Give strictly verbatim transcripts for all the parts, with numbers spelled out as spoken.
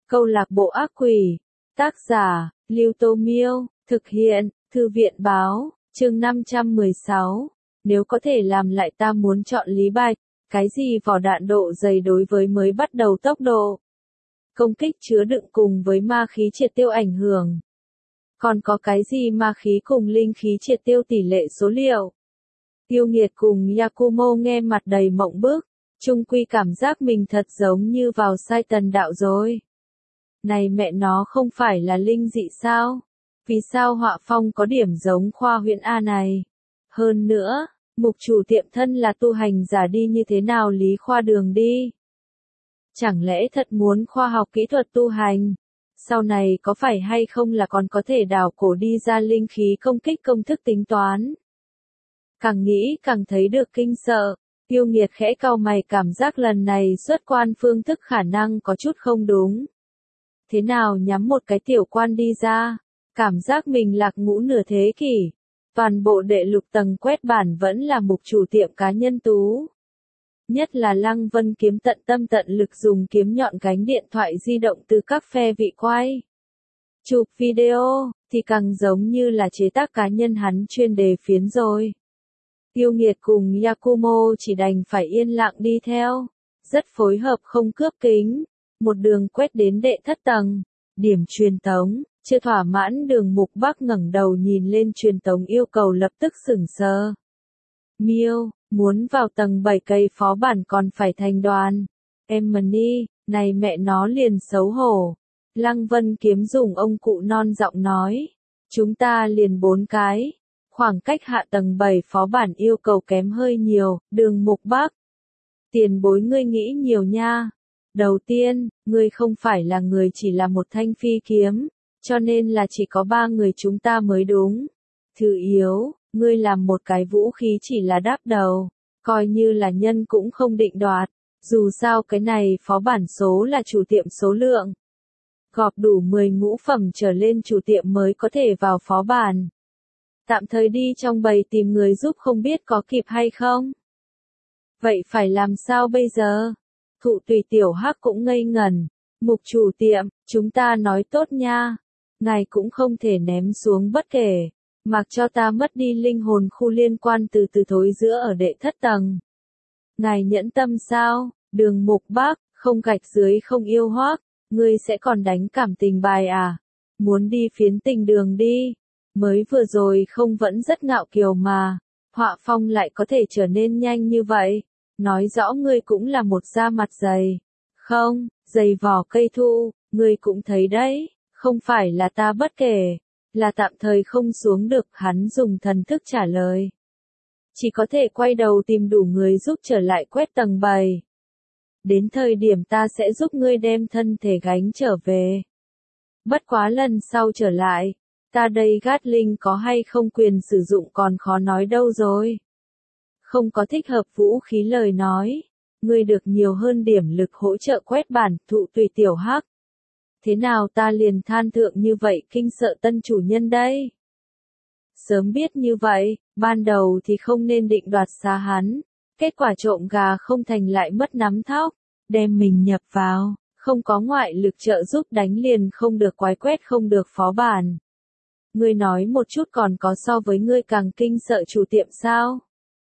Câu lạc bộ ác quỷ. Tác giả, Lưu Tô Miêu. Thực hiện, Thư viện Báo. Chương năm trăm mười sáu. Nếu có thể làm lại ta muốn chọn Lý Bạch. Cái gì vỏ đạn độ dày đối với mới bắt đầu tốc độ công kích chứa đựng cùng với ma khí triệt tiêu ảnh hưởng. Còn có cái gì ma khí cùng linh khí triệt tiêu tỷ lệ số liệu. Tiêu Nghiệt cùng Yakumo nghe mặt đầy mộng bức, chung quy cảm giác mình thật giống như vào sai tần đạo rồi. Này mẹ nó không phải là linh dị sao? Vì sao họa phong có điểm giống khoa huyễn A này? Hơn nữa, mục chủ tiệm thân là tu hành giả đi như thế nào lý khoa đường đi? Chẳng lẽ thật muốn khoa học kỹ thuật tu hành? Sau này có phải hay không là còn có thể đào cổ đi ra linh khí công kích công thức tính toán? Càng nghĩ càng thấy được kinh sợ, Tiêu Nghiệt khẽ cau mày cảm giác lần này xuất quan phương thức khả năng có chút không đúng. Thế nào nhắm một cái tiểu quan đi ra, cảm giác mình lạc ngũ nửa thế kỷ. Toàn bộ đệ lục tầng quét bản vẫn là mục chủ tiệm cá nhân tú. Nhất là Lăng Vân Kiếm tận tâm tận lực dùng kiếm nhọn gánh điện thoại di động từ các phe vị quay. Chụp video, thì càng giống như là chế tác cá nhân hắn chuyên đề phiến rồi. Tiêu Nghiệt cùng Yakumo chỉ đành phải yên lặng đi theo. Rất phối hợp không cướp kính. Một đường quét đến đệ thất tầng. Điểm truyền tống. Chưa thỏa mãn Đường Mục Bắc ngẩng đầu nhìn lên truyền tống yêu cầu lập tức sửng sờ. Miêu, muốn vào tầng bảy cây phó bản còn phải thành đoàn. Emily, này mẹ nó liền xấu hổ. Lăng Vân Kiếm dùng ông cụ non giọng nói. Chúng ta liền bốn cái. Khoảng cách hạ tầng bảy phó bản yêu cầu kém hơi nhiều, Đường Mục Bắc. Tiền bối ngươi nghĩ nhiều nha. Đầu tiên, ngươi không phải là người chỉ là một thanh phi kiếm. Cho nên là chỉ có ba người chúng ta mới đúng. Thứ yếu, ngươi làm một cái vũ khí chỉ là đáp đầu, coi như là nhân cũng không định đoạt. Dù sao cái này phó bản số là chủ tiệm số lượng. Gọp đủ mười ngũ phẩm trở lên chủ tiệm mới có thể vào phó bản. Tạm thời đi trong bầy tìm người giúp không biết có kịp hay không. Vậy phải làm sao bây giờ? Thụ Tùy Tiểu Hắc cũng ngây ngẩn. Mục chủ tiệm, chúng ta nói tốt nha. Ngài cũng không thể ném xuống bất kể. Mặc cho ta mất đi linh hồn khu liên quan từ từ thối giữa ở đệ thất tầng. Ngài nhẫn tâm sao? Đường Mục Bắc, không gạch dưới không yêu hoác. Ngươi sẽ còn đánh cảm tình bài à? Muốn đi phiến tình đường đi. Mới vừa rồi không vẫn rất ngạo kiều mà. Họa phong lại có thể trở nên nhanh như vậy. Nói rõ ngươi cũng là một da mặt dày. Không, dày vỏ cây thu, ngươi cũng thấy đấy. Không phải là ta bất kể. Là tạm thời không xuống được, hắn dùng thần thức trả lời. Chỉ có thể quay đầu tìm đủ người giúp trở lại quét tầng bảy. Đến thời điểm ta sẽ giúp ngươi đem thân thể gánh trở về. Bất quá lần sau trở lại, ta đây Gatling có hay không quyền sử dụng còn khó nói đâu rồi. Không có thích hợp vũ khí lời nói. Ngươi được nhiều hơn điểm lực hỗ trợ quét bản, Thụ Tùy Tiểu Hắc. Thế nào ta liền than thượng như vậy kinh sợ tân chủ nhân đây? Sớm biết như vậy, ban đầu thì không nên định đoạt xa hắn. Kết quả trộm gà không thành lại mất nắm thóc. Đem mình nhập vào, không có ngoại lực trợ giúp đánh liền không được quái quét không được phó bản. Ngươi nói một chút còn có so với ngươi càng kinh sợ chủ tiệm sao?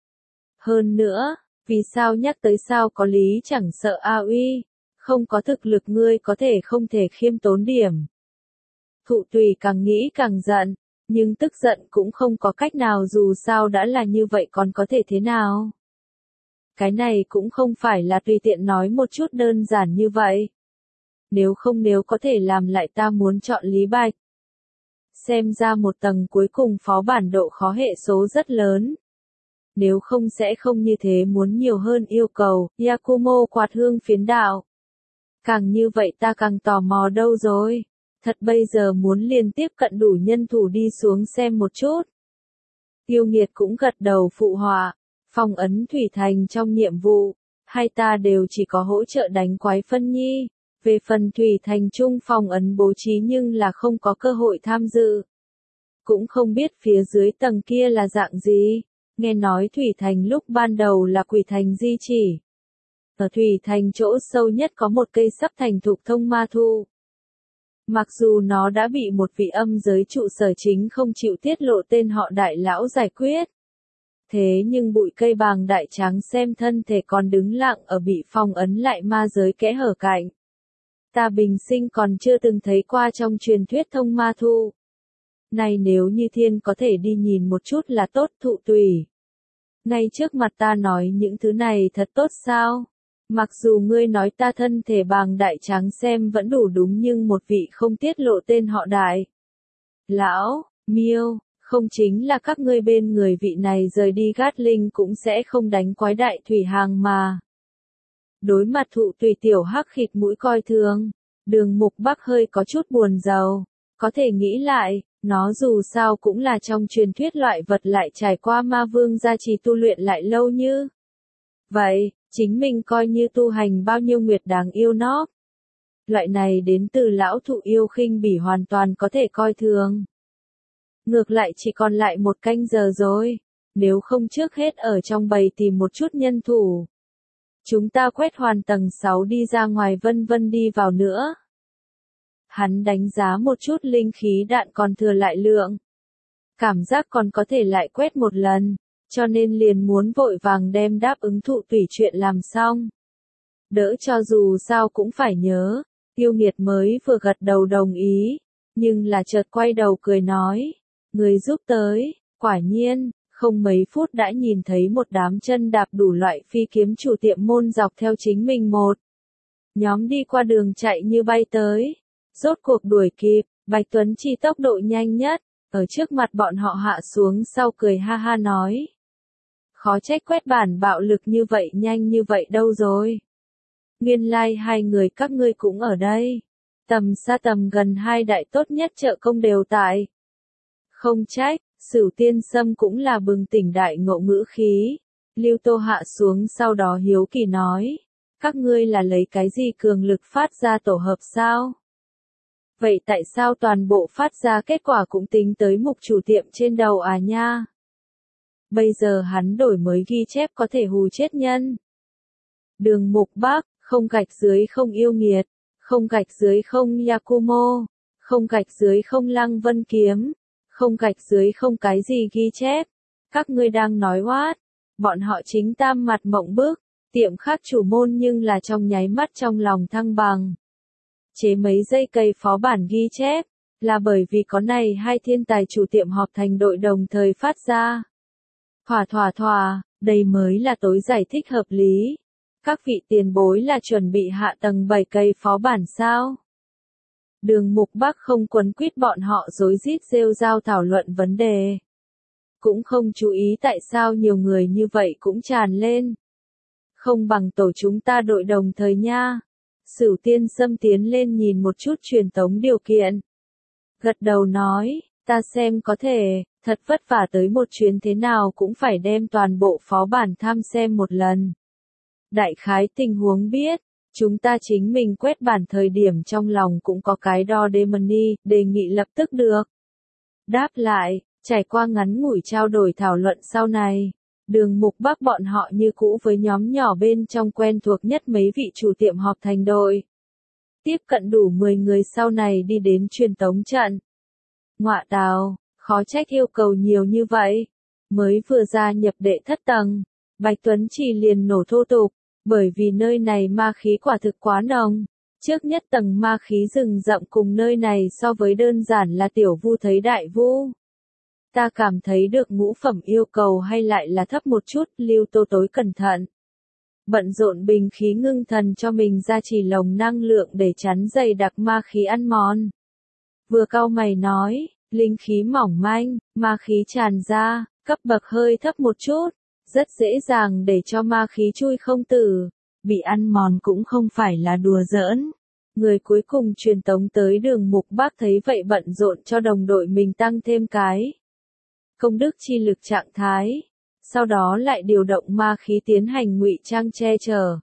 Hơn nữa, vì sao nhắc tới sao có lý chẳng sợ a uy. Không có thực lực ngươi có thể không thể khiêm tốn điểm. Thụ Tùy càng nghĩ càng giận, nhưng tức giận cũng không có cách nào dù sao đã là như vậy còn có thể thế nào. Cái này cũng không phải là tùy tiện nói một chút đơn giản như vậy. Nếu không nếu có thể làm lại ta muốn chọn Lý Bạch. Xem ra một tầng cuối cùng phó bản độ khó hệ số rất lớn. Nếu không sẽ không như thế muốn nhiều hơn yêu cầu, Yakumo quạt hương phiến đạo. Càng như vậy ta càng tò mò đâu rồi. Thật bây giờ muốn liên tiếp cận đủ nhân thủ đi xuống xem một chút. Tiêu Nghiệt cũng gật đầu phụ họa. Phong ấn Thủy Thành trong nhiệm vụ. Hai ta đều chỉ có hỗ trợ đánh quái phân nhi. Về phần Thủy Thành chung phong ấn bố trí nhưng là không có cơ hội tham dự. Cũng không biết phía dưới tầng kia là dạng gì. Nghe nói Thủy Thành lúc ban đầu là Quỷ Thành di chỉ. Ở Thủy Thành chỗ sâu nhất có một cây sắp thành thục thông ma thụ. Mặc dù nó đã bị một vị âm giới trụ sở chính không chịu tiết lộ tên họ đại lão giải quyết. Thế nhưng bụi cây bàng đại trắng xem thân thể còn đứng lặng ở bị phong ấn lại ma giới kẽ hở cạnh. Ta bình sinh còn chưa từng thấy qua trong truyền thuyết thông ma thu. Này nếu như thiên có thể đi nhìn một chút là tốt thụ tùy. Ngay trước mặt ta nói những thứ này thật tốt sao? Mặc dù ngươi nói ta thân thể bàng đại trắng xem vẫn đủ đúng nhưng một vị không tiết lộ tên họ đại. Lão, miêu, không chính là các ngươi bên người vị này rời đi Gát Linh cũng sẽ không đánh quái đại thủy hàng mà. Đối mặt thụ tùy tiểu hắc khịt mũi coi thường, Đường Mục Bắc hơi có chút buồn rầu, có thể nghĩ lại, nó dù sao cũng là trong truyền thuyết loại vật lại trải qua ma vương gia trì tu luyện lại lâu như. Vậy, chính mình coi như tu hành bao nhiêu nguyệt đáng yêu nó. Loại này đến từ lão thụ yêu khinh bỉ hoàn toàn có thể coi thường. Ngược lại chỉ còn lại một canh giờ rồi, nếu không trước hết ở trong bầy tìm một chút nhân thủ. Chúng ta quét hoàn tầng sáu đi ra ngoài vân vân đi vào nữa. Hắn đánh giá một chút linh khí đạn còn thừa lại lượng. Cảm giác còn có thể lại quét một lần, cho nên liền muốn vội vàng đem đáp ứng thụ tùy chuyện làm xong. Đỡ cho dù sao cũng phải nhớ, yêu nghiệt mới vừa gật đầu đồng ý, nhưng là chợt quay đầu cười nói, người giúp tới, quả nhiên. Không mấy phút đã nhìn thấy một đám chân đạp đủ loại phi kiếm chủ tiệm môn dọc theo chính mình một. Nhóm đi qua đường chạy như bay tới. Rốt cuộc đuổi kịp, Bạch Tuấn Chi tốc độ nhanh nhất, ở trước mặt bọn họ hạ xuống sau cười ha ha nói. Khó trách quét bản bạo lực như vậy nhanh như vậy đâu rồi. Nguyên lai like hai người các ngươi cũng ở đây. Tầm xa tầm gần hai đại tốt nhất trợ công đều tại. Không trách. Sửu Tiên Sâm cũng là bừng tỉnh đại ngộ ngữ khí. Lưu Tô hạ xuống sau đó hiếu kỳ nói. Các ngươi là lấy cái gì cường lực phát ra tổ hợp sao? Vậy tại sao toàn bộ phát ra kết quả cũng tính tới mục chủ tiệm trên đầu à nha? Bây giờ hắn đổi mới ghi chép có thể hù chết nhân. Đường Mục Bắc, không gạch dưới không yêu nghiệt, không gạch dưới không Yakumo, không gạch dưới không Lăng Vân Kiếm. Không gạch dưới không cái gì ghi chép. Các ngươi đang nói what? Bọn họ chính tam mặt mộng bức, tiệm khác chủ môn nhưng là trong nháy mắt trong lòng thăng bằng. Chế mấy giây cây phó bản ghi chép, là bởi vì có này hai thiên tài chủ tiệm họp thành đội đồng thời phát ra. Thỏa thỏa thỏa, đây mới là tối giải thích hợp lý. Các vị tiền bối là chuẩn bị hạ tầng bảy cây phó bản sao? Đường Mục Bắc không quấn quýt bọn họ rối rít rêu rao thảo luận vấn đề. Cũng không chú ý tại sao nhiều người như vậy cũng tràn lên. Không bằng tổ chúng ta đội đồng thời nha. Sửu Tiên Sâm tiến lên nhìn một chút truyền tống điều kiện. Gật đầu nói, ta xem có thể, thật vất vả tới một chuyến thế nào cũng phải đem toàn bộ phó bản tham xem một lần. Đại khái tình huống biết. Chúng ta chính mình quét bản thời điểm trong lòng cũng có cái đo demoni, đề nghị lập tức được. Đáp lại, trải qua ngắn ngủi trao đổi thảo luận sau này, Đường Mục Bắc bọn họ như cũ với nhóm nhỏ bên trong quen thuộc nhất mấy vị chủ tiệm họp thành đội. Tiếp cận đủ mười người sau này đi đến truyền tống trận. Ngọa tào, khó trách yêu cầu nhiều như vậy. Mới vừa gia nhập đệ thất tầng, Bạch Tuấn Chi liền nổ thô tục. Bởi vì nơi này ma khí quả thực quá nồng, trước nhất tầng ma khí rừng rậm cùng nơi này so với đơn giản là tiểu vu thấy đại vu. Ta cảm thấy được ngũ phẩm yêu cầu hay lại là thấp một chút, Lưu Tô tối cẩn thận. Bận rộn bình khí ngưng thần cho mình ra chỉ lồng năng lượng để chắn dày đặc ma khí ăn mòn. Vừa cau mày nói, linh khí mỏng manh, ma khí tràn ra, cấp bậc hơi thấp một chút. Rất dễ dàng để cho ma khí chui không tử, bị ăn mòn cũng không phải là đùa giỡn. Người cuối cùng truyền tống tới Đường Mục Bắc thấy vậy bận rộn cho đồng đội mình tăng thêm cái công đức chi lực trạng thái, sau đó lại điều động ma khí tiến hành ngụy trang che chở.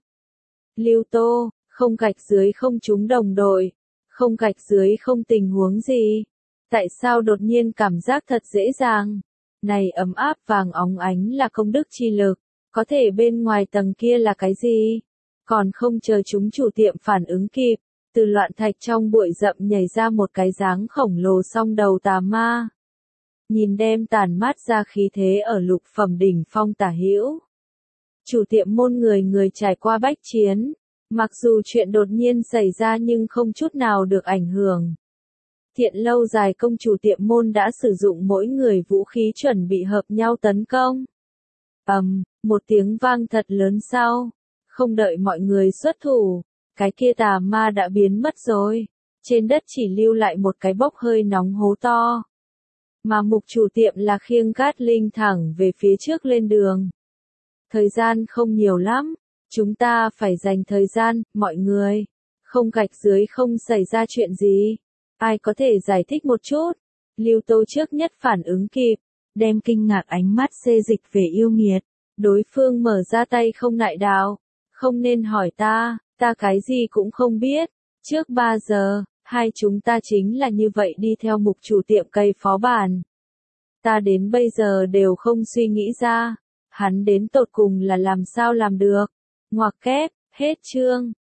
Lưu Tô, không gạch dưới không trúng đồng đội, không gạch dưới không tình huống gì. Tại sao đột nhiên cảm giác thật dễ dàng? Này ấm áp vàng óng ánh là công đức chi lực, có thể bên ngoài tầng kia là cái gì? Còn không chờ chúng chủ tiệm phản ứng kịp, Từ loạn thạch trong bụi rậm nhảy ra một cái dáng khổng lồ song đầu tà ma. Nhìn đem tàn mát ra khí thế ở lục phẩm đỉnh phong tả hữu. Chủ tiệm môn người người trải qua bách chiến. Mặc dù chuyện đột nhiên xảy ra nhưng không chút nào được ảnh hưởng. Thiện lâu dài công chủ tiệm môn đã sử dụng mỗi người vũ khí chuẩn bị hợp nhau tấn công. Ầm, một tiếng vang thật lớn sau. Không đợi mọi người xuất thủ, cái kia tà ma đã biến mất rồi. Trên đất chỉ lưu lại một cái bốc hơi nóng hố to. Mà mục chủ tiệm là khiêng Gát Linh thẳng về phía trước lên đường. Thời gian không nhiều lắm. Chúng ta phải dành thời gian, mọi người. Không gạch dưới không xảy ra chuyện gì. Ai có thể giải thích một chút? Lưu Tố trước nhất phản ứng kịp. Đem kinh ngạc ánh mắt xê dịch về yêu nghiệt. Đối phương mở ra tay không nại đào. Không nên hỏi ta, ta cái gì cũng không biết. Trước ba giờ, hai chúng ta chính là như vậy đi theo mục chủ tiệm cây phó bản. Ta đến bây giờ đều không suy nghĩ ra. Hắn đến tột cùng là làm sao làm được. Ngoặc kép, hết chương.